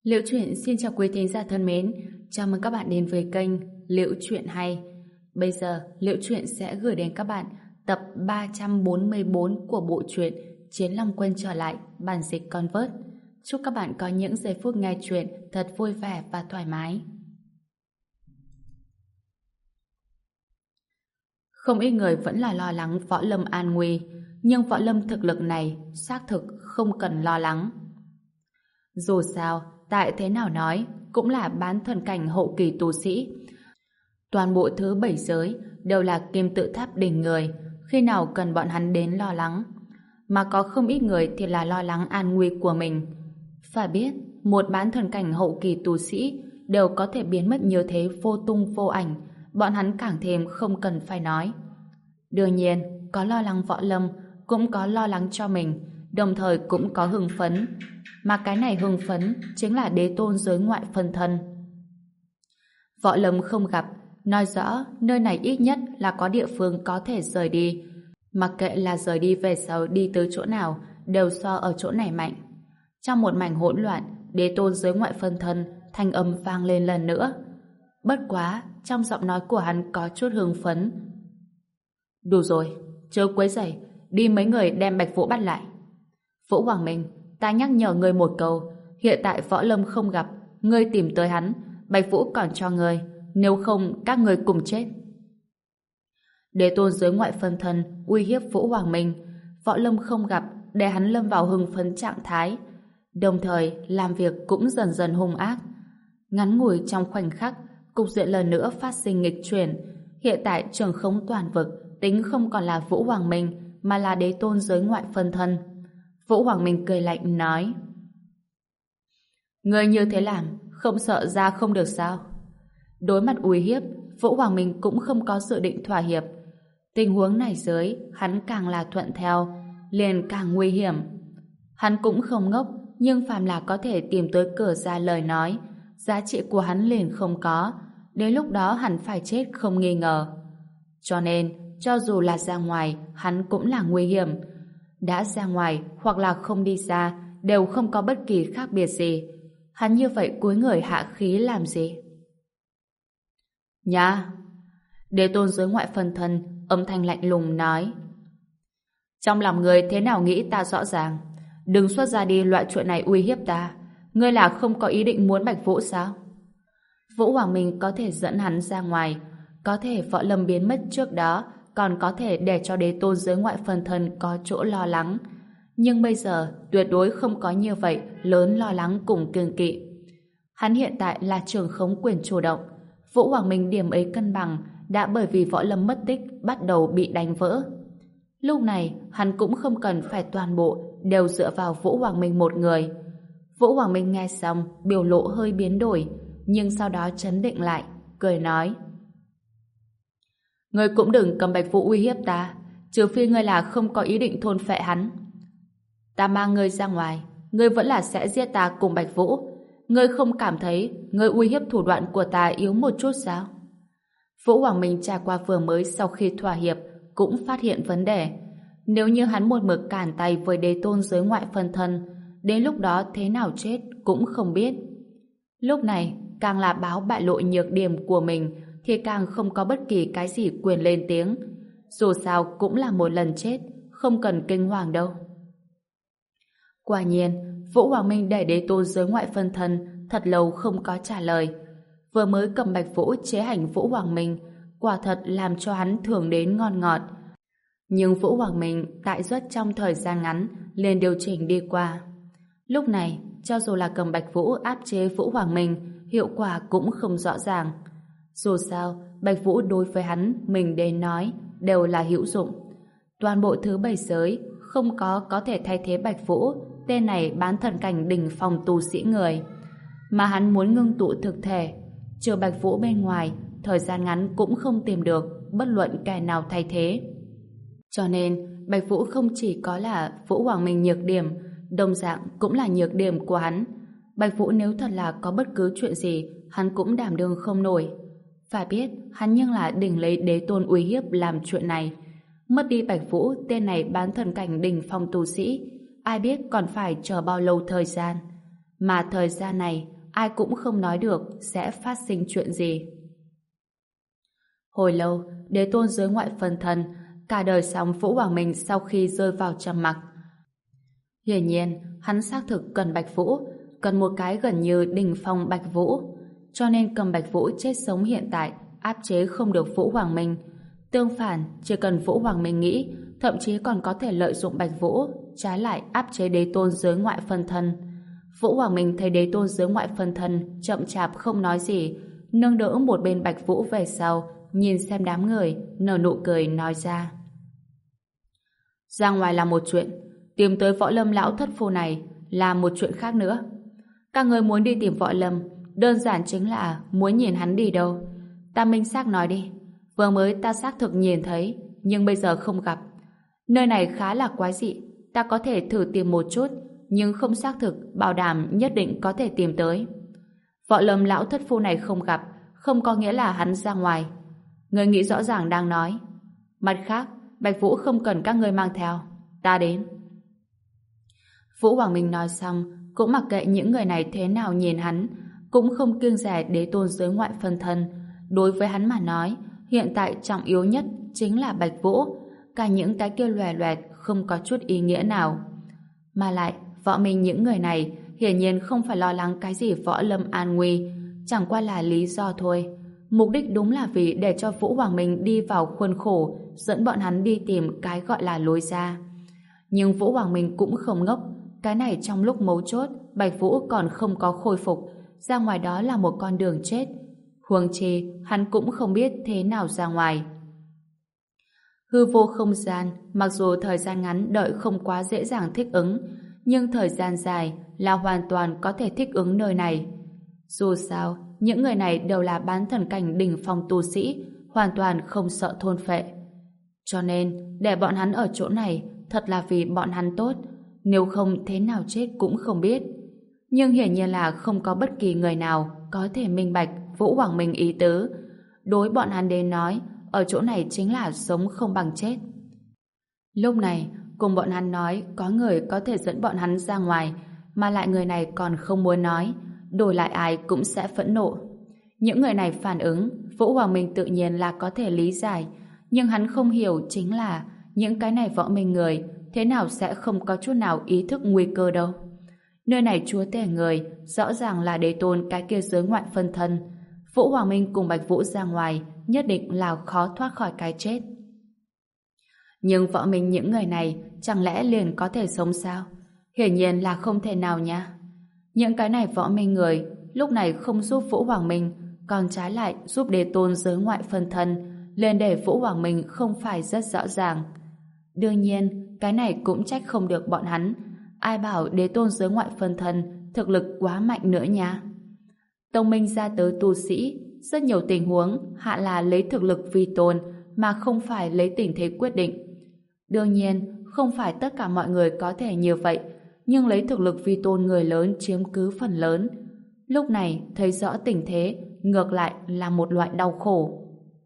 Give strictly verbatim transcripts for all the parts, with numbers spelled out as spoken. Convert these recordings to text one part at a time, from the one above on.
Liễu Chuyện xin chào quý thính giả thân mến, chào mừng các bạn đến với kênh Liễu Chuyện Hay. Bây giờ, Liễu Chuyện sẽ gửi đến các bạn tập ba trăm bốn mươi bốn của bộ truyện Chiến Long Quân trở lại, bản dịch Convert. Chúc các bạn có những giây phút nghe chuyện thật vui vẻ và thoải mái. Không ít người vẫn là lo lắng Võ Lâm an nguy, nhưng Võ Lâm thực lực này xác thực không cần lo lắng. Dù sao, tại thế nào nói, cũng là bán thần cảnh hậu kỳ tu sĩ. Toàn bộ thứ bảy giới đều là kim tự tháp đỉnh người, khi nào cần bọn hắn đến lo lắng. Mà có không ít người thì là lo lắng an nguy của mình. Phải biết, một bán thần cảnh hậu kỳ tu sĩ đều có thể biến mất như thế vô tung vô ảnh, bọn hắn càng thêm không cần phải nói. Đương nhiên, có lo lắng Võ Lâm, cũng có lo lắng cho mình, đồng thời cũng có hưng phấn. Mà cái này hưng phấn chính là đế tôn giới ngoại phân thân. Võ Lâm không gặp, nói rõ nơi này ít nhất là có địa phương có thể rời đi. Mặc kệ là rời đi về sau đi tới chỗ nào, đều so ở chỗ này mạnh. Trong một mảnh hỗn loạn, đế tôn giới ngoại phân thân thanh âm vang lên lần nữa. Bất quá, trong giọng nói của hắn có chút hưng phấn. Đủ rồi, chớ quấy rầy, đi mấy người đem Bạch Vũ bắt lại. Vũ Hoàng Minh, ta nhắc nhở ngươi một câu, hiện tại Võ Lâm không gặp, ngươi tìm tới hắn, Bạch Vũ còn cho ngươi, nếu không các ngươi cùng chết. Đế tôn giới ngoại phân thân uy hiếp Vũ Hoàng Minh, Võ Lâm không gặp để hắn lâm vào hưng phấn trạng thái, đồng thời làm việc cũng dần dần hung ác. Ngắn ngủi trong khoảnh khắc, cục diện lần nữa phát sinh nghịch chuyển. Hiện tại trường khống toàn vực tính không còn là Vũ Hoàng Minh mà là đế tôn giới ngoại phân thân. Vũ Hoàng Minh cười lạnh nói: ngươi như thế làm không sợ ra không được sao? Đối mặt uy hiếp, Vũ Hoàng Minh cũng không có dự định thỏa hiệp. Tình huống này dưới, hắn càng là thuận theo, liền càng nguy hiểm. Hắn cũng không ngốc, nhưng phàm là có thể tìm tới cửa ra lời nói, giá trị của hắn liền không có. Đến lúc đó hắn phải chết không nghi ngờ. Cho nên, cho dù là ra ngoài, hắn cũng là nguy hiểm. Đã ra ngoài hoặc là không đi ra, đều không có bất kỳ khác biệt gì. Hắn như vậy cúi người hạ khí làm gì? Nha! Đế tôn giới ngoại phân thân âm thanh lạnh lùng nói: trong lòng người thế nào nghĩ ta rõ ràng. Đừng xuất ra đi loại chuyện này uy hiếp ta. Ngươi là không có ý định muốn Bạch Vũ sao? Vũ Hoàng Minh có thể dẫn hắn ra ngoài, có thể Võ Lâm biến mất trước đó, còn có thể để cho đế tôn giới ngoại phân thân có chỗ lo lắng. Nhưng bây giờ tuyệt đối không có như vậy lớn lo lắng cùng kiêng kỵ. Hắn hiện tại là trường khống quyền chủ động. Vũ Hoàng Minh điểm ấy cân bằng đã bởi vì Võ Lâm mất tích bắt đầu bị đánh vỡ. Lúc này hắn cũng không cần phải toàn bộ đều dựa vào Vũ Hoàng Minh một người. Vũ Hoàng Minh nghe xong biểu lộ hơi biến đổi, nhưng sau đó trấn định lại, cười nói: ngươi cũng đừng cầm Bạch Vũ uy hiếp ta, trừ phi ngươi là không có ý định thôn phệ hắn. Ta mang ngươi ra ngoài, ngươi vẫn là sẽ giết ta cùng Bạch Vũ. Ngươi không cảm thấy ngươi uy hiếp thủ đoạn của ta yếu một chút sao? Vũ Hoàng Minh trải qua vừa mới sau khi thỏa hiệp cũng phát hiện vấn đề. Nếu như hắn một mực cản tay với đế tôn giới ngoại phân thân, đến lúc đó thế nào chết cũng không biết. Lúc này càng là báo bại lộ nhược điểm của mình thì càng không có bất kỳ cái gì quyền lên tiếng. Dù sao cũng là một lần chết, không cần kinh hoàng đâu. Quả nhiên, Vũ Hoàng Minh để đế tôn giới ngoại phân thân thật lâu không có trả lời. Vừa mới cầm Bạch Vũ chế hành Vũ Hoàng Minh, quả thật làm cho hắn thưởng đến ngon ngọt. Nhưng Vũ Hoàng Minh tại rất trong thời gian ngắn liền điều chỉnh đi qua. Lúc này, cho dù là cầm Bạch Vũ áp chế Vũ Hoàng Minh, hiệu quả cũng không rõ ràng. Dù sao, Bạch Vũ đối với hắn mình đến nói đều là hữu dụng. Toàn bộ thứ bảy giới không có có thể thay thế Bạch Vũ, tên này bán thần cảnh đỉnh phong tu sĩ người. Mà hắn muốn ngưng tụ thực thể, trừ Bạch Vũ bên ngoài, thời gian ngắn cũng không tìm được bất luận kẻ nào thay thế. Cho nên, Bạch Vũ không chỉ có là Vũ Hoàng Minh nhược điểm, đồng dạng cũng là nhược điểm của hắn. Bạch Vũ nếu thật là có bất cứ chuyện gì, hắn cũng đảm đương không nổi. Phải biết, hắn nhưng là đỉnh lấy đế tôn uy hiếp làm chuyện này. Mất đi Bạch Vũ, tên này bán thần cảnh đỉnh phong tu sĩ, ai biết còn phải chờ bao lâu thời gian. Mà thời gian này, ai cũng không nói được sẽ phát sinh chuyện gì. Hồi lâu, đế tôn dưới ngoại phân thân, cả đời sống Vũ Hoàng Minh sau khi rơi vào trầm mặc. Hiển nhiên, hắn xác thực cần Bạch Vũ, cần một cái gần như đỉnh phong Bạch Vũ, cho nên cầm Bạch Vũ chết sống hiện tại áp chế không được Vũ Hoàng Minh. Tương phản, chỉ cần Vũ Hoàng Minh nghĩ, thậm chí còn có thể lợi dụng Bạch Vũ, trái lại áp chế đế tôn dưới ngoại phân thân. Vũ Hoàng Minh thấy đế tôn dưới ngoại phân thân chậm chạp không nói gì, nâng đỡ một bên Bạch Vũ về sau, nhìn xem đám người, nở nụ cười nói ra. Ra ngoài là một chuyện, tìm tới Võ Lâm lão thất phu này là một chuyện khác nữa. Các người muốn đi tìm Võ Lâm, đơn giản chính là muốn nhìn hắn đi đâu. Ta minh xác nói đi, vừa mới ta xác thực nhìn thấy, nhưng bây giờ không gặp. Nơi này khá là quái dị, ta có thể thử tìm một chút, nhưng không xác thực, bảo đảm nhất định có thể tìm tới. Võ Lâm lão thất phu này không gặp, không có nghĩa là hắn ra ngoài. Người nghĩ rõ ràng đang nói. Mặt khác, Bạch Vũ không cần các người mang theo, ta đến. Vũ Hoàng Minh nói xong, cũng mặc kệ những người này thế nào nhìn hắn, cũng không kiêng dè đế tôn dưới ngoại phân thân. Đối với hắn mà nói, hiện tại trọng yếu nhất chính là Bạch Vũ, cả những cái kia lòe loẹt không có chút ý nghĩa nào. Mà lại, Võ Minh những người này hiển nhiên không phải lo lắng cái gì Võ Lâm an nguy, chẳng qua là lý do thôi. Mục đích đúng là vì để cho Vũ Hoàng Minh đi vào khuôn khổ, dẫn bọn hắn đi tìm cái gọi là lối ra. Nhưng Vũ Hoàng Minh cũng không ngốc, cái này trong lúc mấu chốt, Bạch Vũ còn không có khôi phục, ra ngoài đó là một con đường chết. Huống chi, hắn cũng không biết thế nào ra ngoài. Hư vô không gian, mặc dù thời gian ngắn đợi không quá dễ dàng thích ứng, nhưng thời gian dài là hoàn toàn có thể thích ứng nơi này. Dù sao, những người này đều là bán thần cảnh đỉnh phong tu sĩ, hoàn toàn không sợ thôn phệ. Cho nên, để bọn hắn ở chỗ này thật là vì bọn hắn tốt, nếu không thế nào chết cũng không biết. Nhưng hiển nhiên là không có bất kỳ người nào có thể minh bạch Vũ Hoàng Minh ý tứ. Đối bọn hắn đến nói, ở chỗ này chính là sống không bằng chết. Lúc này, cùng bọn hắn nói có người có thể dẫn bọn hắn ra ngoài, mà lại người này còn không muốn nói, đổi lại ai cũng sẽ phẫn nộ. Những người này phản ứng, Vũ Hoàng Minh tự nhiên là có thể lý giải, nhưng hắn không hiểu chính là những cái này Võ Minh người thế nào sẽ không có chút nào ý thức nguy cơ đâu. Nơi này chúa tể người, rõ ràng là đế tôn cái kia giới ngoại phân thân. Vũ Hoàng Minh cùng Bạch Vũ ra ngoài, nhất định là khó thoát khỏi cái chết. Nhưng Võ Minh những người này chẳng lẽ liền có thể sống sao? Hiển nhiên là không thể nào nha. Những cái này Võ Minh người lúc này không giúp Vũ Hoàng Minh, còn trái lại giúp đế tôn giới ngoại phân thân, lên để Vũ Hoàng Minh không phải rất rõ ràng. Đương nhiên, cái này cũng trách không được bọn hắn. Ai bảo đế tôn giới ngoại phân thân thực lực quá mạnh nữa nha. Tông minh ra tới tu sĩ, rất nhiều tình huống hạ là lấy thực lực vi tôn mà không phải lấy tình thế quyết định. Đương nhiên, không phải tất cả mọi người có thể như vậy, nhưng lấy thực lực vi tôn người lớn chiếm cứ phần lớn. Lúc này thấy rõ tình thế, ngược lại là một loại đau khổ.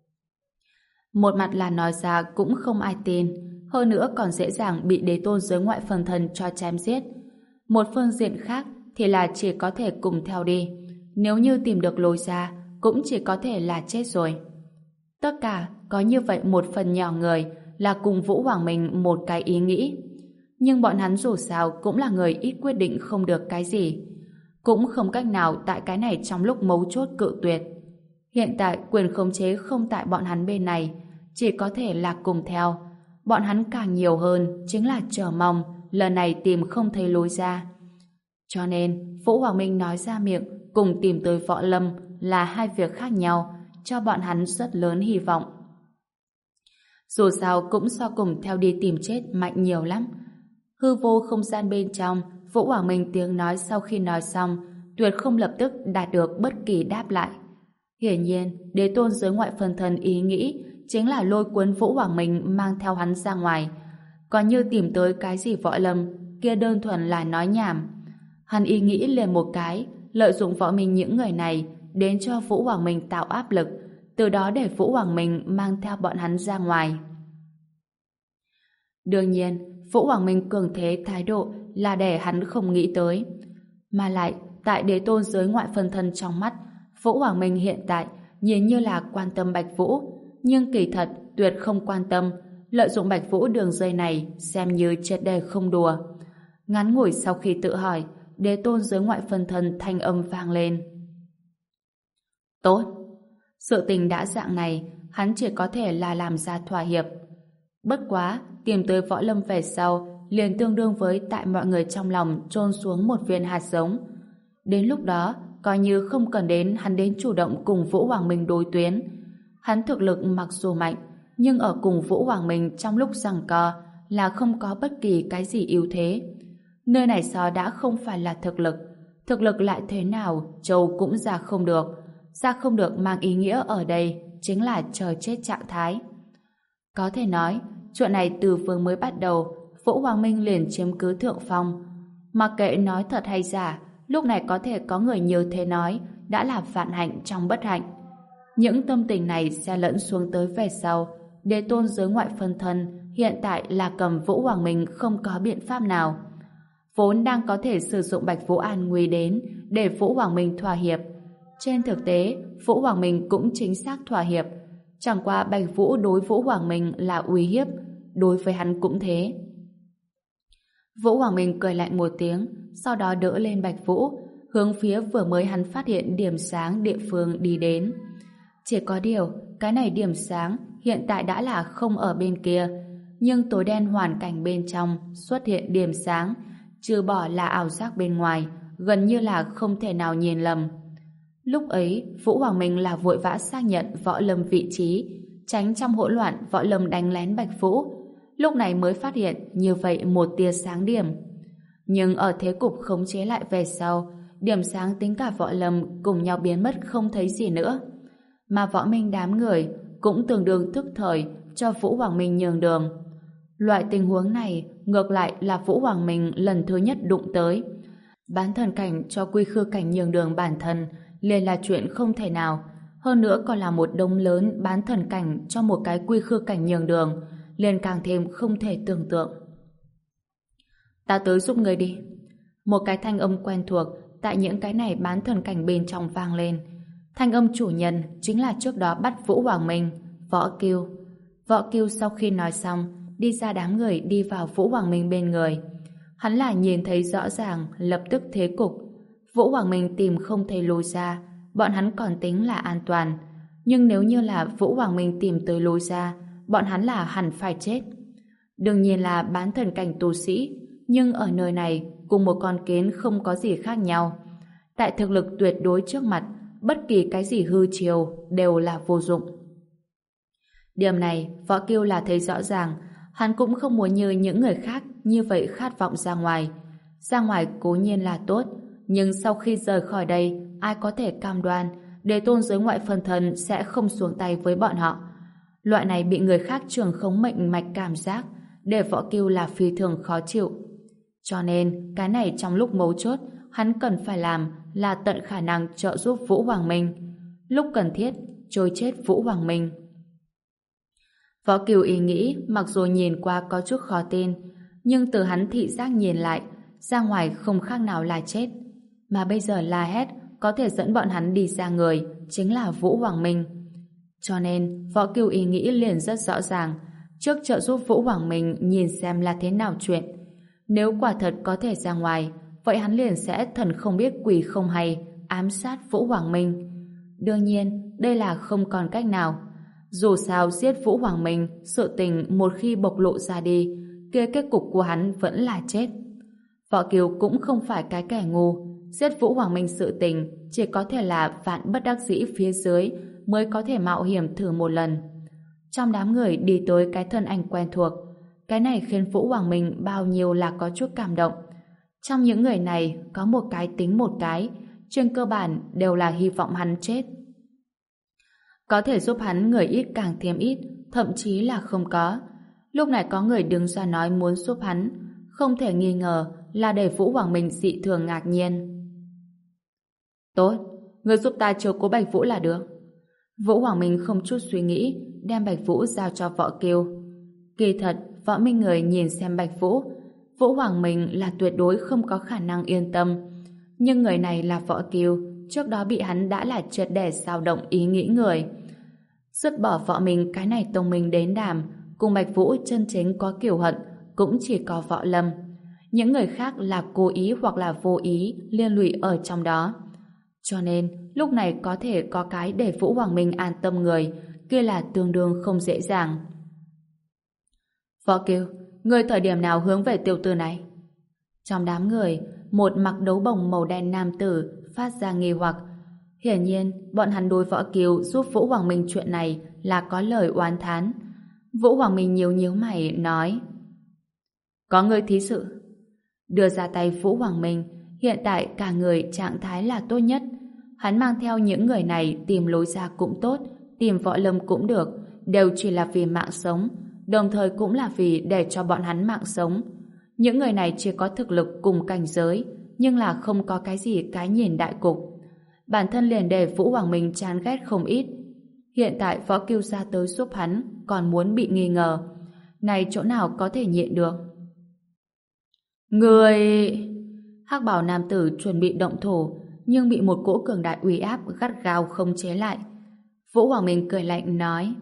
Một mặt là nói ra cũng không ai tin, hơn nữa còn dễ dàng bị đế tôn giới ngoại phân thân cho chém giết. Một phương diện khác thì là chỉ có thể cùng theo đi, nếu như tìm được lối ra cũng chỉ có thể là chết rồi. Tất cả có như vậy một phần nhỏ người là cùng Vũ Hoàng Minh một cái ý nghĩ, nhưng bọn hắn dù sao cũng là người ít quyết định không được cái gì, cũng không cách nào tại cái này trong lúc mấu chốt cự tuyệt. Hiện tại quyền khống chế không tại bọn hắn bên này, chỉ có thể là cùng theo. Bọn hắn càng nhiều hơn chính là chờ mong lần này tìm không thấy lối ra. Cho nên Vũ Hoàng Minh nói ra miệng cùng tìm tới Võ Lâm là hai việc khác nhau, cho bọn hắn rất lớn hy vọng. Dù sao cũng so cùng theo đi tìm chết mạnh nhiều lắm. Hư vô không gian bên trong, Vũ Hoàng Minh tiếng nói sau khi nói xong, tuyệt không lập tức đạt được bất kỳ đáp lại. Hiển nhiên, đế tôn giới ngoại phân thân ý nghĩ chính là lôi cuốn Vũ Hoàng Minh mang theo hắn ra ngoài. Còn như tìm tới cái gì Võ Lâm, kia đơn thuần là nói nhảm. Hắn ý nghĩ liền một cái, lợi dụng Võ Minh những người này đến cho Vũ Hoàng Minh tạo áp lực, từ đó để Vũ Hoàng Minh mang theo bọn hắn ra ngoài. Đương nhiên, Vũ Hoàng Minh cường thế thái độ là để hắn không nghĩ tới. Mà lại, tại đế tôn giới ngoại phân thân trong mắt, Vũ Hoàng Minh hiện tại nhìn như là quan tâm Bạch Vũ, nhưng kỳ thật tuyệt không quan tâm, lợi dụng Bạch Vũ đường dây này xem như triệt đề không đùa. Ngắn ngủi sau khi tự hỏi, đế tôn giới ngoại phân thân thanh âm vang lên. Tốt. Sự tình đã dạng này, hắn chỉ có thể là làm ra thỏa hiệp. Bất quá, tìm tới Võ Lâm về sau, liền tương đương với tại mọi người trong lòng chôn xuống một viên hạt giống. Đến lúc đó, coi như không cần đến hắn đến chủ động cùng Vũ Hoàng Minh đối tuyến. Hắn thực lực mặc dù mạnh, nhưng ở cùng Vũ Hoàng Minh trong lúc giằng co là không có bất kỳ cái gì ưu thế. Nơi này so đã không phải là thực lực. Thực lực lại thế nào, Châu cũng ra không được. Ra không được mang ý nghĩa ở đây chính là chờ chết trạng thái. Có thể nói, chuyện này từ vừa mới bắt đầu, Vũ Hoàng Minh liền chiếm cứ thượng phong. Mặc kệ nói thật hay giả, lúc này có thể có người như thế nói đã là vạn hạnh trong bất hạnh. Những tâm tình này sẽ lẫn xuống tới về sau. Đế tôn giới ngoại phân thân hiện tại là cầm Vũ Hoàng Minh không có biện pháp nào. Vốn đang có thể sử dụng Bạch Vũ An Nguy đến để Vũ Hoàng Minh thỏa hiệp. Trên thực tế, Vũ Hoàng Minh cũng chính xác thỏa hiệp. Chẳng qua Bạch Vũ đối Vũ Hoàng Minh là uy hiếp, đối với hắn cũng thế. Vũ Hoàng Minh cười lạnh một tiếng, sau đó đỡ lên Bạch Vũ, hướng phía vừa mới hắn phát hiện điểm sáng địa phương đi đến. Chỉ có điều, cái này điểm sáng hiện tại đã là không ở bên kia, nhưng tối đen hoàn cảnh bên trong xuất hiện điểm sáng, trừ bỏ là ảo giác bên ngoài, gần như là không thể nào nhìn lầm. Lúc ấy, Vũ Hoàng Minh là vội vã xác nhận Võ Lâm vị trí, tránh trong hỗn loạn Võ Lâm đánh lén Bạch Vũ. Lúc này mới phát hiện như vậy một tia sáng điểm. Nhưng ở thế cục khống chế lại về sau, điểm sáng tính cả Võ Lâm cùng nhau biến mất không thấy gì nữa. Mà Võ Minh đám người cũng tương đương thức thời cho Vũ Hoàng Minh nhường đường. Loại tình huống này ngược lại là Vũ Hoàng Minh lần thứ nhất đụng tới. Bán thần cảnh cho quy khư cảnh nhường đường bản thân liền là chuyện không thể nào. Hơn nữa còn là một đống lớn bán thần cảnh cho một cái quy khư cảnh nhường đường, liền càng thêm không thể tưởng tượng. Ta tới giúp người đi. Một cái thanh âm quen thuộc tại những cái này bán thần cảnh bên trong vang lên. Thanh âm chủ nhân chính là trước đó bắt Vũ Hoàng Minh, Võ Kiêu. Võ Kiêu sau khi nói xong, đi ra đám người đi vào Vũ Hoàng Minh bên người. Hắn là nhìn thấy rõ ràng lập tức thế cục. Vũ Hoàng Minh tìm không thấy lối ra, bọn hắn còn tính là an toàn. Nhưng nếu như là Vũ Hoàng Minh tìm tới lối ra, bọn hắn là hẳn phải chết. Đương nhiên là bán thần cảnh tu sĩ, nhưng ở nơi này cùng một con kiến không có gì khác nhau. Tại thực lực tuyệt đối trước mặt, bất kỳ cái gì hư chiều đều là vô dụng. Điểm này Võ Kiêu là thấy rõ ràng. Hắn cũng không muốn như những người khác như vậy khát vọng ra ngoài. Ra ngoài cố nhiên là tốt, nhưng sau khi rời khỏi đây, ai có thể cam đoan Đế tôn giới ngoại phân thân sẽ không xuống tay với bọn họ. Loại này bị người khác trường khống mệnh mạch cảm giác để Võ Kiêu là phi thường khó chịu. Cho nên cái này trong lúc mấu chốt hắn cần phải làm là tận khả năng trợ giúp Vũ Hoàng Minh, lúc cần thiết trôi chết Vũ Hoàng Minh. Võ Kiều ý nghĩ mặc dù nhìn qua có chút khó tin, nhưng từ hắn thị giác nhìn lại, ra ngoài không khác nào là chết. Mà bây giờ la hét có thể dẫn bọn hắn đi ra người chính là Vũ Hoàng Minh. Cho nên Võ Kiều ý nghĩ liền rất rõ ràng, trước trợ giúp Vũ Hoàng Minh nhìn xem là thế nào chuyện. Nếu quả thật có thể ra ngoài, vậy hắn liền sẽ thần không biết quỷ không hay ám sát Vũ Hoàng Minh. Đương nhiên, đây là không còn cách nào. Dù sao giết Vũ Hoàng Minh, sự tình một khi bộc lộ ra đi, kia kết cục của hắn vẫn là chết. Võ Kiều cũng không phải cái kẻ ngu. Giết Vũ Hoàng Minh sự tình chỉ có thể là vạn bất đắc dĩ phía dưới mới có thể mạo hiểm thử một lần. Trong đám người đi tới cái thân ảnh quen thuộc, cái này khiến Vũ Hoàng Minh bao nhiêu là có chút cảm động. Trong những người này có một cái tính một cái, trên cơ bản đều là hy vọng hắn chết. Có thể giúp hắn người ít càng thêm ít, thậm chí là không có. Lúc này có người đứng ra nói muốn giúp hắn, không thể nghi ngờ là để Vũ Hoàng Minh dị thường ngạc nhiên. Tốt, người giúp ta chiếu cố Bạch Vũ là được. Vũ Hoàng Minh không chút suy nghĩ, đem Bạch Vũ giao cho Võ Kiêu. Kỳ thật, Võ Minh người nhìn xem Bạch Vũ, Vũ Hoàng Minh là tuyệt đối không có khả năng yên tâm. Nhưng người này là Võ Kiều, trước đó bị hắn đã là triệt để dao động ý nghĩ người. Dứt bỏ Võ Minh cái này tông minh đến đàm, cùng Bạch Vũ chân chính có kiều hận cũng chỉ có Võ Lâm. Những người khác là cố ý hoặc là vô ý liên lụy ở trong đó. Cho nên lúc này có thể có cái để Vũ Hoàng Minh an tâm người, kia là tương đương không dễ dàng. Võ Kiều, người thời điểm nào hướng về tiểu tử này? Trong đám người, một mặc đấu bồng màu đen nam tử phát ra nghi hoặc. Hiển nhiên, bọn hắn đối Võ Kiều giúp Vũ Hoàng Minh chuyện này là có lời oán thán. Vũ Hoàng Minh nhíu nhíu mày nói: có người thí sự. Đưa ra tay Vũ Hoàng Minh, hiện tại cả người trạng thái là tốt nhất. Hắn mang theo những người này tìm lối ra cũng tốt, tìm Võ Lâm cũng được, đều chỉ là vì mạng sống, đồng thời cũng là vì để cho bọn hắn mạng sống. Những người này chỉ có thực lực cùng cảnh giới, nhưng là không có cái gì cái nhìn đại cục. Bản thân liền để Vũ Hoàng Minh chán ghét không ít. Hiện tại Võ Kiêu ra tới giúp hắn, còn muốn bị nghi ngờ. Này chỗ nào có thể nhịn được? Người... Hắc bào nam tử chuẩn bị động thổ, nhưng bị một cỗ cường đại uy áp gắt gao không chế lại. Vũ Hoàng Minh cười lạnh nói: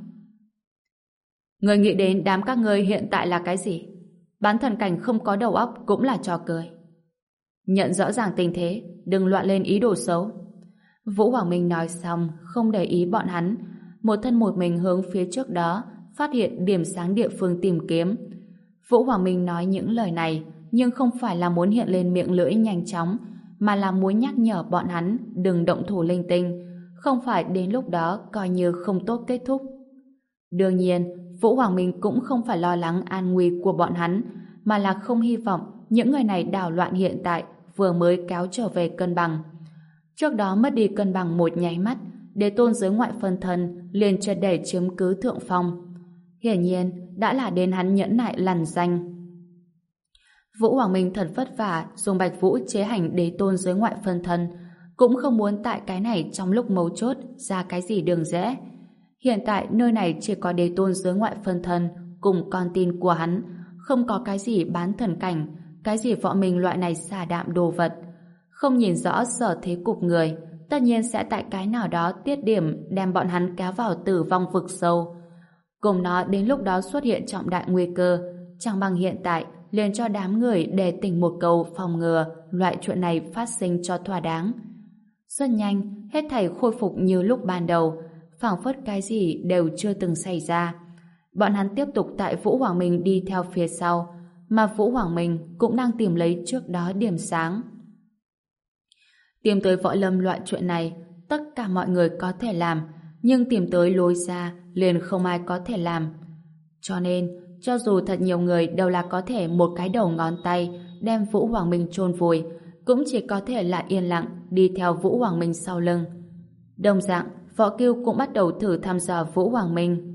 người nghĩ đến đám các ngươi hiện tại là cái gì? Bán thần cảnh không có đầu óc cũng là trò cười. Nhận rõ ràng tình thế, đừng loạn lên ý đồ xấu. Vũ Hoàng Minh nói xong, không để ý bọn hắn, một thân một mình hướng phía trước đó, phát hiện điểm sáng địa phương tìm kiếm. Vũ Hoàng Minh nói những lời này, nhưng không phải là muốn hiện lên miệng lưỡi nhanh chóng, mà là muốn nhắc nhở bọn hắn đừng động thủ linh tinh, không phải đến lúc đó coi như không tốt kết thúc. Đương nhiên, Vũ Hoàng Minh cũng không phải lo lắng an nguy của bọn hắn, mà là không hy vọng những người này đảo loạn hiện tại vừa mới kéo trở về cân bằng. Trước đó mất đi cân bằng một nháy mắt, Đế tôn giới ngoại phân thân liền triệt để chiếm cứ thượng phong. Hiển nhiên, đã là đến hắn nhẫn nại lằn danh. Vũ Hoàng Minh thật vất vả dùng Bạch Vũ chế hành đế tôn giới ngoại phân thân, cũng không muốn tại cái này trong lúc mấu chốt ra cái gì đường rẽ. Hiện tại nơi này chỉ có đế tôn giới ngoại phân thân cùng con tin của hắn, không có cái gì bán thần cảnh, cái gì Võ Minh loại này xả đạm đồ vật. Không nhìn rõ sở thế cục người, tất nhiên sẽ tại cái nào đó tiết điểm đem bọn hắn kéo vào tử vong vực sâu. Cùng nó đến lúc đó xuất hiện trọng đại nguy cơ, chẳng bằng hiện tại liền cho đám người đề tỉnh một câu phòng ngừa loại chuyện này phát sinh cho thỏa đáng. Rất nhanh, hết thảy khôi phục như lúc ban đầu, phảng phất cái gì đều chưa từng xảy ra. Bọn hắn tiếp tục tại Vũ Hoàng Minh đi theo phía sau, mà Vũ Hoàng Minh cũng đang tìm lấy trước đó điểm sáng. Tìm tới Võ Lâm loại chuyện này, tất cả mọi người có thể làm, nhưng tìm tới lối ra liền không ai có thể làm. Cho nên, cho dù thật nhiều người đều là có thể một cái đầu ngón tay đem Vũ Hoàng Minh chôn vùi, cũng chỉ có thể là yên lặng đi theo Vũ Hoàng Minh sau lưng. Đồng dạng, Võ Kiêu cũng bắt đầu thử thăm dò Vũ Hoàng Minh.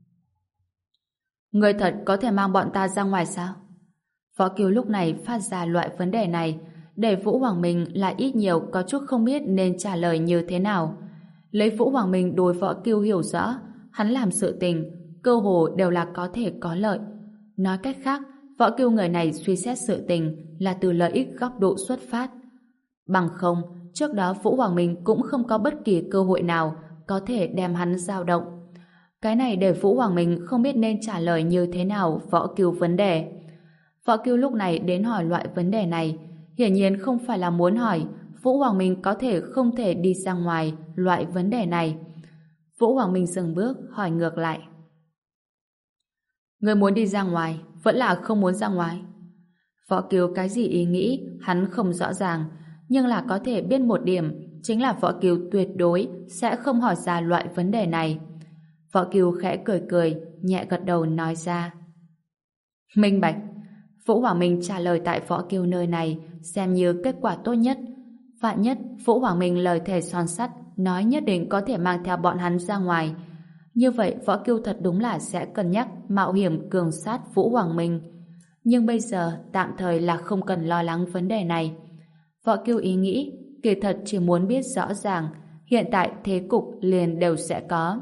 Người thật có thể mang bọn ta ra ngoài sao? Võ Kiêu lúc này phát ra loại vấn đề này, để Vũ Hoàng Minh là ít nhiều có chút không biết nên trả lời như thế nào. Lấy Vũ Hoàng Minh đối Võ Kiêu hiểu rõ, hắn làm sự tình, cơ hồ đều là có thể có lợi. Nói cách khác, Võ Kiêu người này suy xét sự tình là từ lợi ích góc độ xuất phát. Bằng không, trước đó Vũ Hoàng Minh cũng không có bất kỳ cơ hội nào có thể đem hắn dao động. Cái này để Vũ Hoàng Minh không biết nên trả lời như thế nào Võ Kiêu vấn đề. Võ Kiêu lúc này đến hỏi loại vấn đề này, hiển nhiên không phải là muốn hỏi Vũ Hoàng Minh có thể không thể đi ra ngoài loại vấn đề này. Vũ Hoàng Minh dừng bước hỏi ngược lại. Người muốn đi ra ngoài, vẫn là không muốn ra ngoài? Võ Kiều cái gì ý nghĩ, hắn không rõ ràng, nhưng là có thể biết một điểm, chính là Võ Kiều tuyệt đối sẽ không hỏi ra loại vấn đề này. Võ Kiều khẽ cười cười, nhẹ gật đầu nói ra. Minh bạch. Vũ Hoàng Minh trả lời tại Võ Kiều nơi này, xem như kết quả tốt nhất. Vạn nhất, Vũ Hoàng Minh lời thề son sắt, nói nhất định có thể mang theo bọn hắn ra ngoài. Như vậy, Võ Kiêu thật đúng là sẽ cân nhắc mạo hiểm cường sát Vũ Hoàng Minh. Nhưng bây giờ, tạm thời là không cần lo lắng vấn đề này. Võ Kiêu ý nghĩ, kỳ thật chỉ muốn biết rõ ràng, hiện tại thế cục liền đều sẽ có.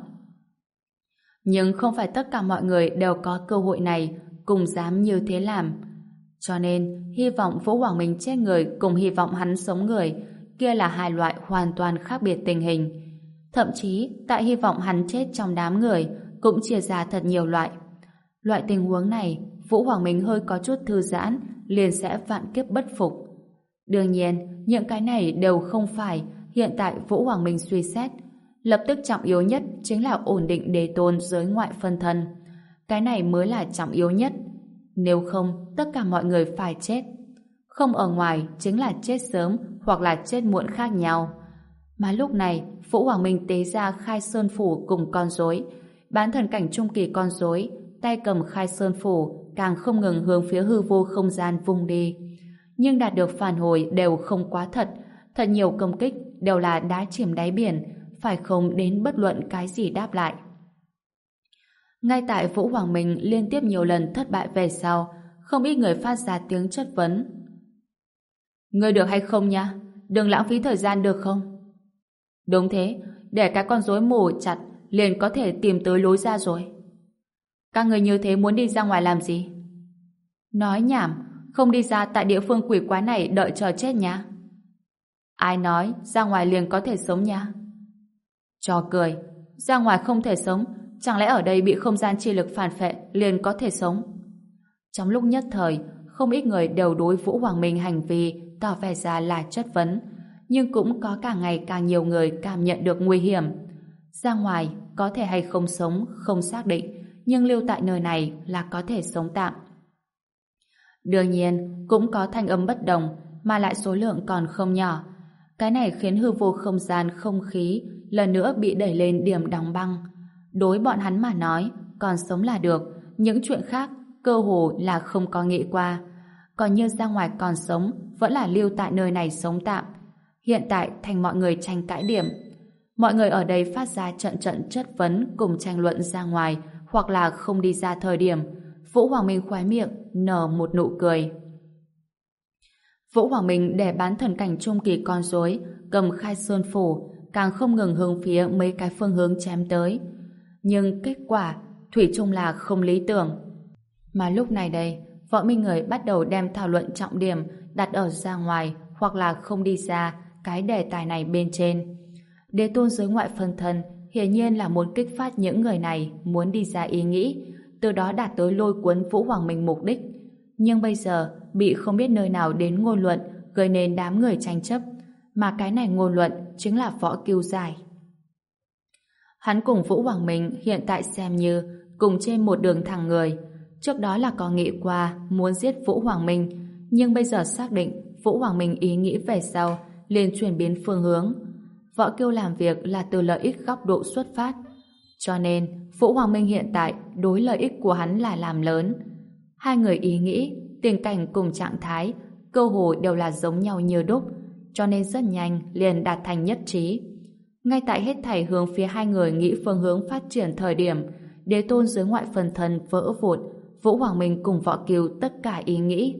Nhưng không phải tất cả mọi người đều có cơ hội này, cùng dám như thế làm. Cho nên, hy vọng Vũ Hoàng Minh chết người cùng hy vọng hắn sống người, kia là hai loại hoàn toàn khác biệt tình hình. Thậm chí, tại hy vọng hắn chết trong đám người, cũng chia ra thật nhiều loại. Loại tình huống này, Vũ Hoàng Minh hơi có chút thư giãn, liền sẽ vạn kiếp bất phục. Đương nhiên, những cái này đều không phải hiện tại Vũ Hoàng Minh suy xét. Lập tức trọng yếu nhất chính là ổn định đế tôn giới ngoại phân thân. Cái này mới là trọng yếu nhất. Nếu không, tất cả mọi người phải chết. Không ở ngoài chính là chết sớm hoặc là chết muộn khác nhau. Mà lúc này, Vũ Hoàng Minh tế ra Khai Sơn Phủ cùng con rối, bán thần cảnh trung kỳ con rối, tay cầm Khai Sơn Phủ, càng không ngừng hướng phía hư vô không gian vung đi. Nhưng đạt được phản hồi đều không quá thật, thật nhiều công kích đều là đá chìm đáy biển, phải không đến bất luận cái gì đáp lại. Ngay tại Vũ Hoàng Minh liên tiếp nhiều lần thất bại về sau, không ít người phát ra tiếng chất vấn. Ngươi được hay không nha? Đừng lãng phí thời gian được không? Đúng thế, để cái con rối mù chặt liền có thể tìm tới lối ra rồi. Các người như thế muốn đi ra ngoài làm gì? Nói nhảm, không đi ra tại địa phương quỷ quái này đợi chờ chết nha. Ai nói ra ngoài liền có thể sống nha? Trò cười, ra ngoài không thể sống, chẳng lẽ ở đây bị không gian chi lực phản phệ liền có thể sống? Trong lúc nhất thời, không ít người đều đối Vũ Hoàng Minh hành vi tỏ vẻ ra là chất vấn, nhưng cũng có càng ngày càng nhiều người cảm nhận được nguy hiểm. Ra ngoài có thể hay không sống không xác định, nhưng lưu tại nơi này là có thể sống tạm. Đương nhiên, cũng có thanh âm bất đồng, mà lại số lượng còn không nhỏ. Cái này khiến hư vô không gian không khí lần nữa bị đẩy lên điểm đóng băng. Đối bọn hắn mà nói, còn sống là được, những chuyện khác cơ hồ là không có nghĩ qua. Còn như ra ngoài còn sống, vẫn là lưu tại nơi này sống tạm. Hiện tại thành mọi người tranh cãi điểm. Mọi người ở đây phát ra trận trận chất vấn cùng tranh luận ra ngoài, hoặc là không đi ra thời điểm. Vũ Hoàng Minh khoái miệng, nở một nụ cười. Vũ Hoàng Minh để bán thần cảnh trung kỳ con rối, cầm Khai Sơn Phủ, càng không ngừng hướng phía mấy cái phương hướng chém tới. Nhưng kết quả, thủy chung là không lý tưởng. Mà lúc này đây, Võ Minh người bắt đầu đem thảo luận trọng điểm đặt ở ra ngoài hoặc là không đi ra cái đề tài này bên trên. Đế tôn giới ngoại phân thân hiển nhiên là muốn kích phát những người này muốn đi ra ý nghĩ, từ đó đạt tới lôi cuốn Vũ Hoàng Minh mục đích. Nhưng bây giờ bị không biết nơi nào đến ngôn luận gây nên đám người tranh chấp, mà cái này ngôn luận chính là Võ Cưu Giải. Hắn cùng Vũ Hoàng Minh hiện tại xem như cùng trên một đường thẳng người. Trước đó là có nghĩ qua muốn giết Vũ Hoàng Minh, nhưng bây giờ xác định Vũ Hoàng Minh ý nghĩ về sau liền chuyển biến phương hướng. Võ Cưu làm việc là từ lợi ích góc độ xuất phát, cho nên Vũ Hoàng Minh hiện tại đối lợi ích của hắn là làm lớn. Hai người ý nghĩ, tình cảnh cùng trạng thái cơ hồ đều là giống nhau như đúc, cho nên rất nhanh liền đạt thành nhất trí. Ngay tại hết thảy hướng phía hai người nghĩ phương hướng phát triển thời điểm, đế tôn giới ngoại phần thân vỡ vụn, Vũ Hoàng Minh cùng Võ Cưu tất cả ý nghĩ.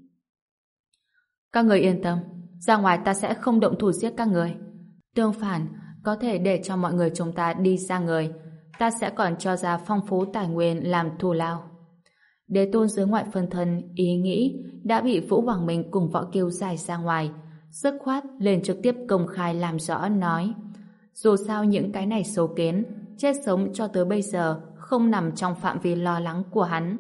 Các người yên tâm, ra ngoài ta sẽ không động thủ giết các người. Tương phản, có thể để cho mọi người chúng ta đi ra người, ta sẽ còn cho ra phong phú tài nguyên làm thù lao. Đế tôn giới ngoại phân thân ý nghĩ đã bị Vũ Hoàng Minh cùng Võ Cưu giải ra ngoài, dứt khoát lên trực tiếp công khai làm rõ nói. Dù sao những cái này xấu kiến, chết sống cho tới bây giờ không nằm trong phạm vi lo lắng của hắn.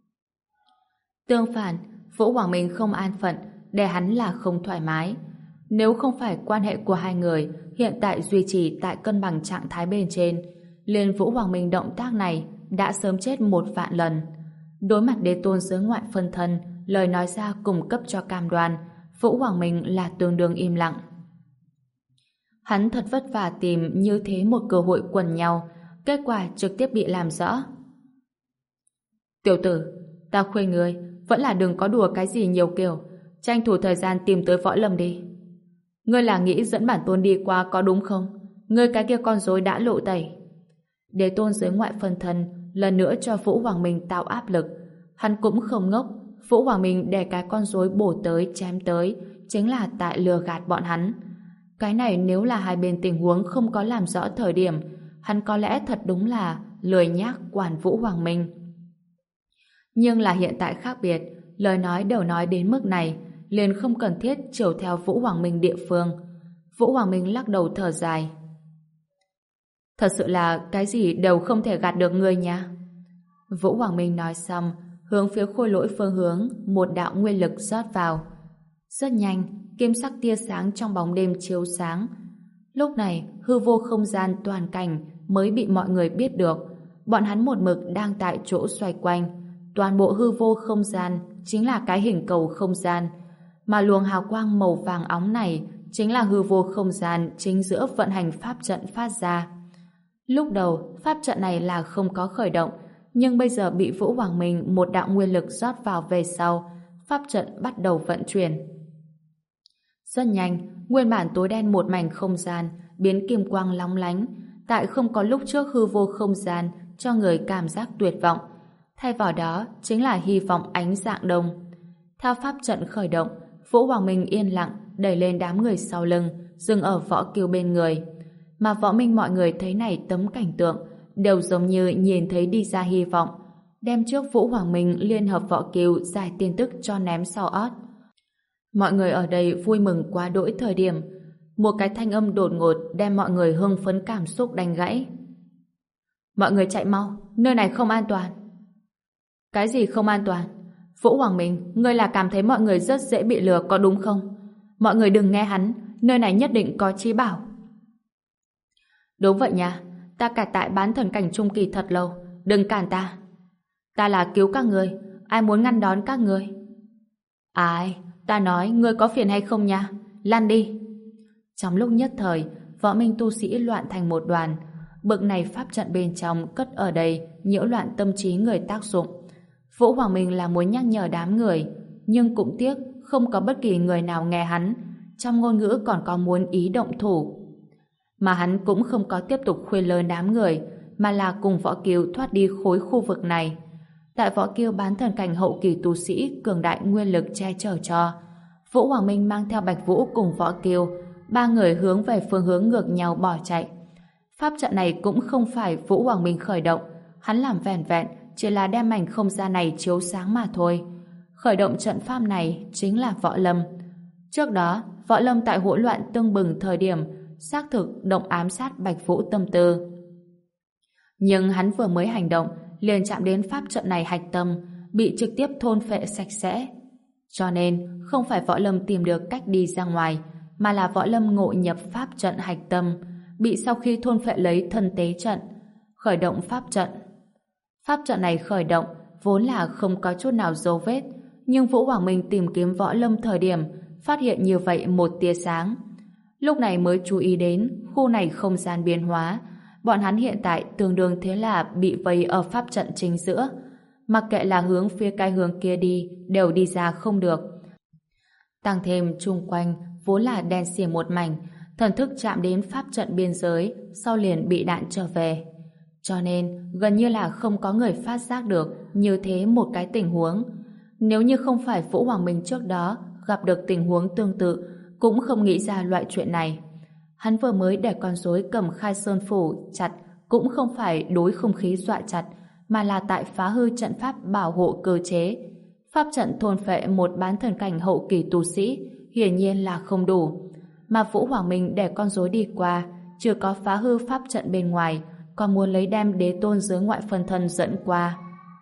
Tương phản, Vũ Hoàng Minh không an phận, để hắn là không thoải mái. Nếu không phải quan hệ của hai người hiện tại duy trì tại cân bằng trạng thái bên trên, liền Vũ Hoàng Minh động tác này đã sớm chết một vạn lần. Đối mặt đế tôn giới ngoại phân thân, lời nói ra cung cấp cho cam đoan, Vũ Hoàng Minh là tương đương im lặng. Hắn thật vất vả tìm như thế một cơ hội quần nhau, kết quả trực tiếp bị làm rõ. Tiểu tử, ta khuyên ngươi vẫn là đừng có đùa cái gì nhiều kiểu, tranh thủ thời gian tìm tới Võ Lâm đi. Ngươi là nghĩ dẫn bản tôn đi qua có đúng không? Ngươi cái kia con rối đã lộ tẩy. Đế tôn giới ngoại phân thân lần nữa cho Vũ Hoàng Minh tạo áp lực. Hắn cũng không ngốc, Vũ Hoàng Minh để cái con rối bổ tới chém tới chính là tại lừa gạt bọn hắn. Cái này nếu là hai bên tình huống không có làm rõ thời điểm, hắn có lẽ thật đúng là lười nhác quản Vũ Hoàng Minh. Nhưng là hiện tại khác biệt, lời nói đều nói đến mức này, liền không cần thiết chiều theo Vũ Hoàng Minh địa phương. Vũ Hoàng Minh lắc đầu thở dài. Thật sự là cái gì đều không thể gạt được ngươi nha. Vũ Hoàng Minh nói xong, hướng phía khôi lỗi phương hướng, một đạo nguyên lực rót vào. Rất nhanh, kim sắc tia sáng trong bóng đêm chiếu sáng. Lúc này, hư vô không gian toàn cảnh mới bị mọi người biết được. Bọn hắn một mực đang tại chỗ xoay quanh. Toàn bộ hư vô không gian chính là cái hình cầu không gian. Mà luồng hào quang màu vàng óng này chính là hư vô không gian chính giữa vận hành pháp trận phát ra. Lúc đầu, pháp trận này là không có khởi động, nhưng bây giờ bị Vũ Hoàng Minh một đạo nguyên lực rót vào về sau, pháp trận bắt đầu vận chuyển. Rất nhanh, nguyên bản tối đen một mảnh không gian biến kim quang lóng lánh, tại không có lúc trước hư vô không gian cho người cảm giác tuyệt vọng. Thay vào đó chính là hy vọng ánh dạng đông. Theo pháp trận khởi động, Vũ Hoàng Minh yên lặng đẩy lên đám người sau lưng, dừng ở Võ Kiều bên người. Mà Võ Minh mọi người thấy này tấm cảnh tượng đều giống như nhìn thấy đi ra hy vọng, đem trước Vũ Hoàng Minh liên hợp Võ Kiều giải tin tức cho ném sau ót. Mọi người ở đây vui mừng quá đỗi thời điểm, một cái thanh âm đột ngột đem mọi người hưng phấn cảm xúc đánh gãy. Mọi người chạy mau, nơi này không an toàn. Cái gì không an toàn? Vũ Hoàng Minh, ngươi là cảm thấy mọi người rất dễ bị lừa có đúng không? Mọi người đừng nghe hắn, nơi này nhất định có trí bảo. Đúng vậy nha, ta cả tại bán thần cảnh trung kỳ thật lâu, đừng cản ta. Ta là cứu các người, ai muốn ngăn đón các người? Ai, ta nói ngươi có phiền hay không nha, lăn đi. Trong lúc nhất thời, Võ Minh tu sĩ loạn thành một đoàn, bực này pháp trận bên trong cất ở đây nhiễu loạn tâm trí người tác dụng. Vũ Hoàng Minh là muốn nhắc nhở đám người, nhưng cũng tiếc không có bất kỳ người nào nghe hắn, trong ngôn ngữ còn có muốn ý động thủ. Mà hắn cũng không có tiếp tục khuyên lơn đám người, mà là cùng Võ Kiều thoát đi khối khu vực này. Tại Võ Kiều bán thần cảnh hậu kỳ tu sĩ cường đại nguyên lực che chở cho, Vũ Hoàng Minh mang theo Bạch Vũ cùng Võ Kiều, ba người hướng về phương hướng ngược nhau bỏ chạy. Pháp trận này cũng không phải Vũ Hoàng Minh khởi động, hắn làm vẻn vẹn chỉ là đem mảnh không gian này chiếu sáng mà thôi. Khởi động trận pháp này chính là Võ Lâm. Trước đó, Võ Lâm tại hỗn loạn tưng bừng thời điểm xác thực động ám sát Bạch Vũ tâm tư. Nhưng hắn vừa mới hành động liền chạm đến pháp trận này hạch tâm, bị trực tiếp thôn phệ sạch sẽ. Cho nên không phải Võ Lâm tìm được cách đi ra ngoài, mà là Võ Lâm ngộ nhập pháp trận hạch tâm, bị sau khi thôn phệ lấy thân tế trận, khởi động pháp trận. Pháp trận này khởi động vốn là không có chút nào dấu vết, nhưng Vũ Hoàng Minh tìm kiếm Võ Lâm thời điểm phát hiện như vậy một tia sáng. Lúc này mới chú ý đến khu này không gian biến hóa. Bọn hắn hiện tại tương đương thế là bị vây ở pháp trận chính giữa. Mặc kệ là hướng phía cái hướng kia đi, đều đi ra không được. Tăng thêm chung quanh vốn là đen xì một mảnh, thần thức chạm đến pháp trận biên giới, sau liền bị đạn trở về. Cho nên gần như là không có người phát giác được như thế một cái tình huống. Nếu như không phải Vũ Hoàng Minh trước đó gặp được tình huống tương tự, cũng không nghĩ ra loại chuyện này. Hắn vừa mới để con rối cầm khai sơn phủ chặt cũng không phải đối không khí dọa chặt, mà là tại phá hư trận pháp bảo hộ cơ chế. Pháp trận thôn phệ một bán thần cảnh hậu kỳ tu sĩ hiển nhiên là không đủ. Mà Vũ Hoàng Minh để con rối đi qua, chưa có phá hư pháp trận bên ngoài, còn muốn lấy đem đế tôn giới ngoại phân thân dẫn qua.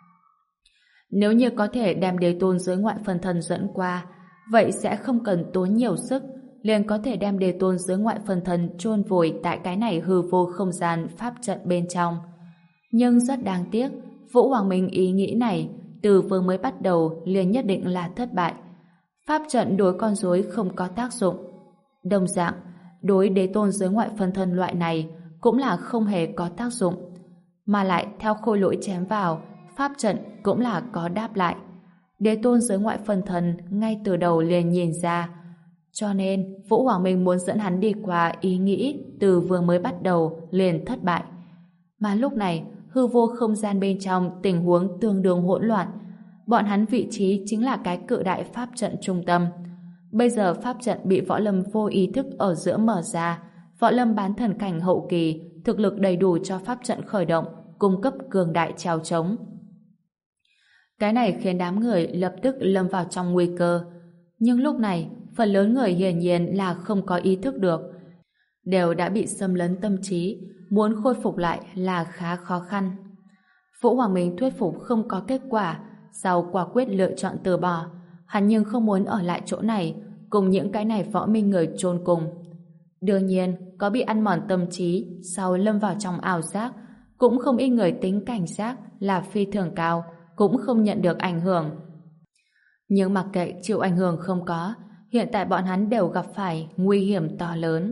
Nếu như có thể đem đế tôn giới ngoại phân thân dẫn qua, vậy sẽ không cần tốn nhiều sức, liền có thể đem đế tôn giới ngoại phân thân chôn vùi tại cái này hư vô không gian pháp trận bên trong. Nhưng rất đáng tiếc, Vũ Hoàng Minh ý nghĩ này từ vừa mới bắt đầu liền nhất định là thất bại. Pháp trận đối con rối không có tác dụng. Đồng dạng, đối đế tôn giới ngoại phân thân loại này cũng là không hề có tác dụng. Mà lại theo khôi lỗi chém vào, pháp trận cũng là có đáp lại. Đế tôn giới ngoại phân thân ngay từ đầu liền nhìn ra. Cho nên, Vũ Hoàng Minh muốn dẫn hắn đi qua ý nghĩ từ vừa mới bắt đầu liền thất bại. Mà lúc này, hư vô không gian bên trong tình huống tương đương hỗn loạn. Bọn hắn vị trí chính là cái cự đại pháp trận trung tâm. Bây giờ pháp trận bị Võ Lâm vô ý thức ở giữa mở ra. Võ Lâm bán thần cảnh hậu kỳ thực lực đầy đủ cho pháp trận khởi động, cung cấp cường đại treo chống. Cái này khiến đám người lập tức lâm vào trong nguy cơ. Nhưng lúc này, phần lớn người hiển nhiên là không có ý thức được. Đều đã bị xâm lấn tâm trí, muốn khôi phục lại là khá khó khăn. Vũ Hoàng Minh thuyết phục không có kết quả, sau quả quyết lựa chọn từ bỏ. Hắn nhưng không muốn ở lại chỗ này, cùng những cái này võ minh người chôn cùng. Đương nhiên, có bị ăn mòn tâm trí, sau lâm vào trong ảo giác, cũng không ít người tính cảnh giác là phi thường cao, cũng không nhận được ảnh hưởng. Nhưng mặc kệ chịu ảnh hưởng không có, hiện tại bọn hắn đều gặp phải nguy hiểm to lớn.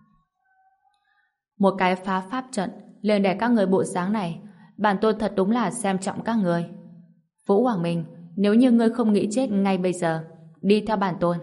Một cái phá pháp trận, liền để các người bộ dáng này, bản tôn thật đúng là xem trọng các người. Vũ Hoàng Minh, nếu như ngươi không nghĩ chết ngay bây giờ, đi theo bản tôn.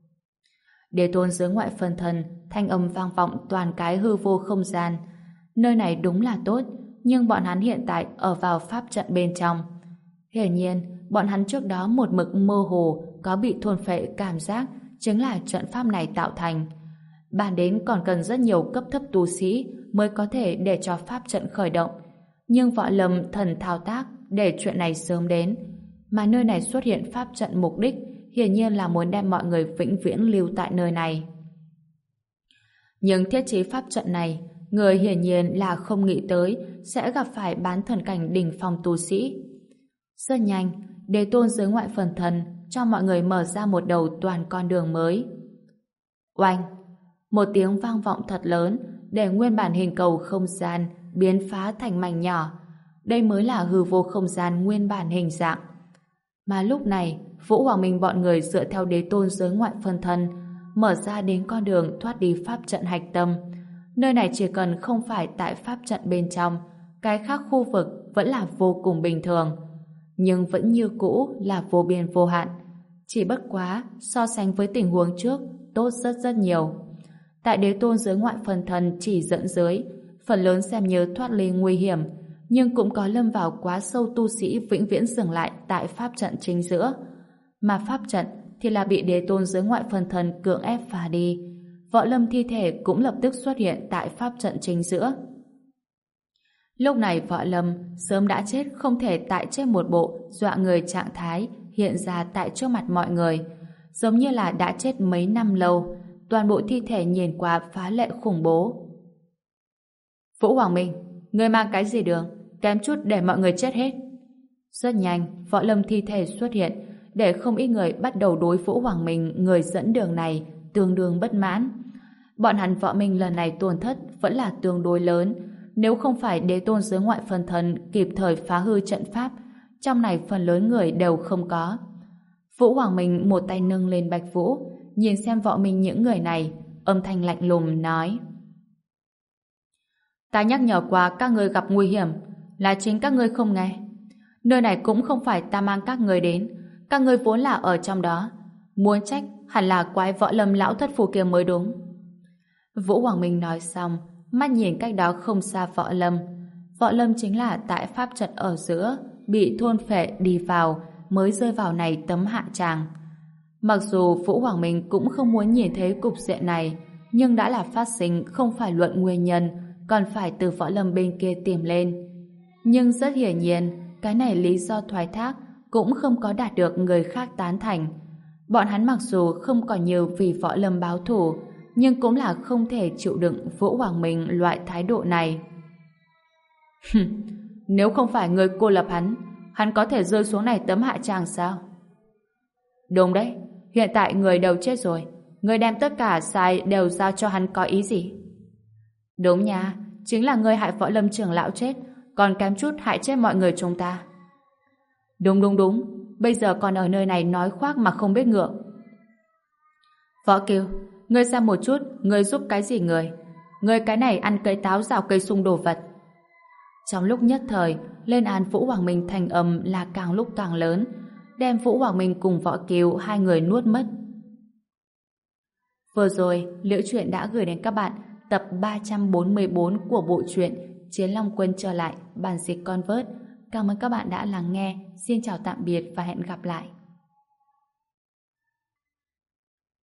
Đế tôn dưới ngoại phân thân, thanh âm vang vọng toàn cái hư vô không gian. Nơi này đúng là tốt, nhưng bọn hắn hiện tại ở vào pháp trận bên trong. Hiển nhiên, bọn hắn trước đó một mực mơ hồ có bị thôn phệ cảm giác chính là trận pháp này tạo thành. Bàn đến còn cần rất nhiều cấp thấp tu sĩ mới có thể để cho pháp trận khởi động. Nhưng Võ Lâm thần thao tác để chuyện này sớm đến. Mà nơi này xuất hiện pháp trận mục đích hiển nhiên là muốn đem mọi người vĩnh viễn lưu tại nơi này. Nhưng thiết trí pháp trận này, người hiển nhiên là không nghĩ tới sẽ gặp phải bán thần cảnh đỉnh phong tu sĩ. Rất nhanh, Đế tôn dưới ngoại phần thần cho mọi người mở ra một đầu toàn con đường mới. Oanh! Một tiếng vang vọng thật lớn để nguyên bản hình cầu không gian biến phá thành mảnh nhỏ. Đây mới là hư vô không gian nguyên bản hình dạng. Mà lúc này, Vũ Hoàng Minh bọn người dựa theo đế tôn giới ngoại phân thân mở ra đến con đường thoát đi pháp trận hạch tâm. Nơi này chỉ cần không phải tại pháp trận bên trong, cái khác khu vực vẫn là vô cùng bình thường. Nhưng vẫn như cũ là vô biên vô hạn. Chỉ bất quá, so sánh với tình huống trước, tốt rất rất nhiều. Tại đế tôn giới ngoại phân thân chỉ dẫn dưới, phần lớn xem như thoát ly nguy hiểm, nhưng cũng có lâm vào quá sâu tu sĩ vĩnh viễn dừng lại tại pháp trận chính giữa. Mà pháp trận thì là bị đế tôn giới ngoại phân thân cưỡng ép phá đi. Võ Lâm thi thể cũng lập tức xuất hiện tại pháp trận chính giữa. Lúc này Võ Lâm sớm đã chết không thể tại trên một bộ dọa người trạng thái hiện ra tại trước mặt mọi người. Giống như là đã chết mấy năm lâu, toàn bộ thi thể nhìn qua phá lệ khủng bố. Vũ Hoàng Minh, ngươi mang cái gì đường, kém chút để mọi người chết hết. Rất nhanh, Võ Lâm thi thể xuất hiện, để không ít người bắt đầu đối Vũ Hoàng Minh, người dẫn đường này, tương đương bất mãn. Bọn hắn Võ Minh lần này tổn thất vẫn là tương đối lớn, nếu không phải đế tôn giới ngoại phân thân kịp thời phá hư trận pháp, trong này phần lớn người đều không có. Vũ Hoàng Minh một tay nâng lên Bạch Vũ, nhìn xem Võ Minh những người này, âm thanh lạnh lùng nói: Ta nhắc nhở qua các ngươi gặp nguy hiểm, là chính các ngươi không nghe. Nơi này cũng không phải ta mang các ngươi đến, các ngươi vốn là ở trong đó. Muốn trách hẳn là quái Võ Lâm lão thất phù kia mới đúng. Vũ Hoàng Minh nói xong, mắt nhìn cách đó không xa Võ Lâm. Võ Lâm chính là tại pháp trận ở giữa, bị thôn phệ đi vào, mới rơi vào này tấm hạ tràng. Mặc dù Vũ Hoàng Minh cũng không muốn nhìn thấy cục diện này, nhưng đã là phát sinh không phải luận nguyên nhân, còn phải từ Võ Lâm bên kia tìm lên. Nhưng rất hiển nhiên, cái này lý do thoái thác cũng không có đạt được người khác tán thành. Bọn hắn mặc dù không còn nhiều vì Võ Lâm báo thù, nhưng cũng là không thể chịu đựng Vũ Hoàng Minh loại thái độ này. Nếu không phải người cô lập hắn, hắn có thể rơi xuống này tấm hạ tràng sao? Đúng đấy, hiện tại người đều chết rồi, người đem tất cả sai đều giao cho hắn có ý gì? Đúng nha, chính là người hại Võ Lâm trưởng lão chết, còn kém chút hại chết mọi người chúng ta. Đúng đúng đúng, bây giờ còn ở nơi này nói khoác mà không biết ngượng. Võ Kiều, ngươi xem một chút, ngươi giúp cái gì người? Ngươi cái này ăn cây táo rào cây sung đồ vật. Trong lúc nhất thời, lên án Vũ Hoàng Minh thành âm là càng lúc càng lớn, đem Vũ Hoàng Minh cùng Võ Kiều hai người nuốt mất. Vừa rồi, Liễu Chuyện đã gửi đến các bạn tập ba trăm bốn mươi bốn của bộ truyện Chiến Long Quân trở lại, bản dịch Convert. Cảm ơn các bạn đã lắng nghe. Xin chào tạm biệt và hẹn gặp lại.